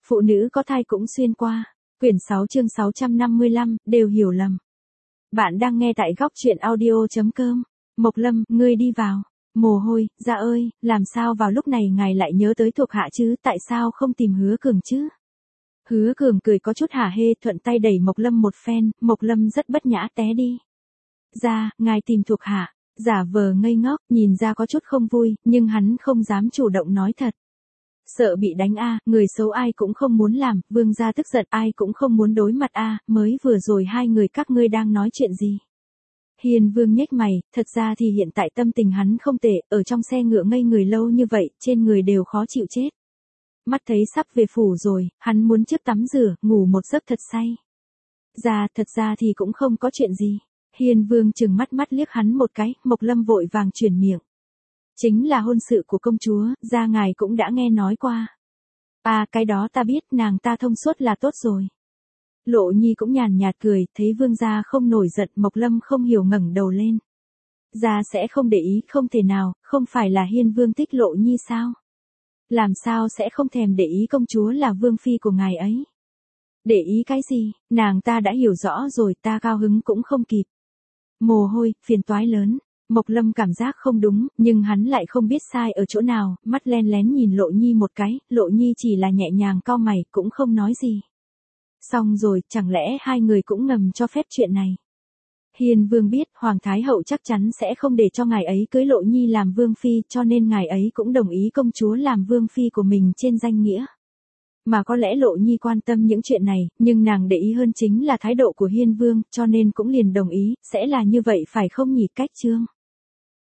Phụ nữ có thai cũng xuyên qua. Quyển 6 chương 655, đều hiểu lầm. Bạn đang nghe tại góc truyện audio.com. Mộc Lâm, ngươi đi vào. Mồ hôi, dạ ơi, làm sao vào lúc này ngài lại nhớ tới thuộc hạ chứ, tại sao không tìm Hứa Cường chứ? Hứa Cường cười có chút hả hê, thuận tay đẩy Mộc Lâm một phen, Mộc Lâm rất bất nhã té đi. Ra, ngài tìm thuộc hạ, giả vờ ngây ngốc, nhìn ra có chút không vui, nhưng hắn không dám chủ động nói thật. Sợ bị đánh người xấu ai cũng không muốn làm, vương gia tức giận ai cũng không muốn đối mặt mới vừa rồi hai người các ngươi đang nói chuyện gì? Hiền vương nhếch mày, thật ra thì hiện tại tâm tình hắn không tệ, ở trong xe ngựa ngây người lâu như vậy, trên người đều khó chịu chết. Mắt thấy sắp về phủ rồi, hắn muốn trước tắm rửa, ngủ một giấc thật say. Thật ra thì cũng không có chuyện gì. Hiền vương chừng mắt liếc hắn một cái, Mộc Lâm vội vàng chuyển miệng. Chính là hôn sự của công chúa, ngài cũng đã nghe nói qua. Cái đó ta biết, nàng ta thông suốt là tốt rồi. Lộ Nhi cũng nhàn nhạt cười, thấy vương gia không nổi giận, Mộc Lâm không hiểu ngẩng đầu lên. Sẽ không để ý, không thể nào, không phải là Hiên vương thích Lộ Nhi sao? Làm sao sẽ không thèm để ý công chúa là vương phi của ngài ấy? Để ý cái gì, nàng ta đã hiểu rõ rồi, ta cao hứng cũng không kịp. Mồ hôi, phiền toái lớn. Mộc Lâm cảm giác không đúng, nhưng hắn lại không biết sai ở chỗ nào, mắt len lén nhìn Lộ Nhi một cái, Lộ Nhi chỉ là nhẹ nhàng cau mày, cũng không nói gì. Xong rồi, chẳng lẽ hai người cũng ngầm cho phép chuyện này? Hiền vương biết, Hoàng Thái Hậu chắc chắn sẽ không để cho ngài ấy cưới Lộ Nhi làm vương phi, cho nên ngài ấy cũng đồng ý công chúa làm vương phi của mình trên danh nghĩa. Mà có lẽ Lộ Nhi quan tâm những chuyện này, nhưng nàng để ý hơn chính là thái độ của Hiên vương, cho nên cũng liền đồng ý, sẽ là như vậy phải không nhỉ? Cách chương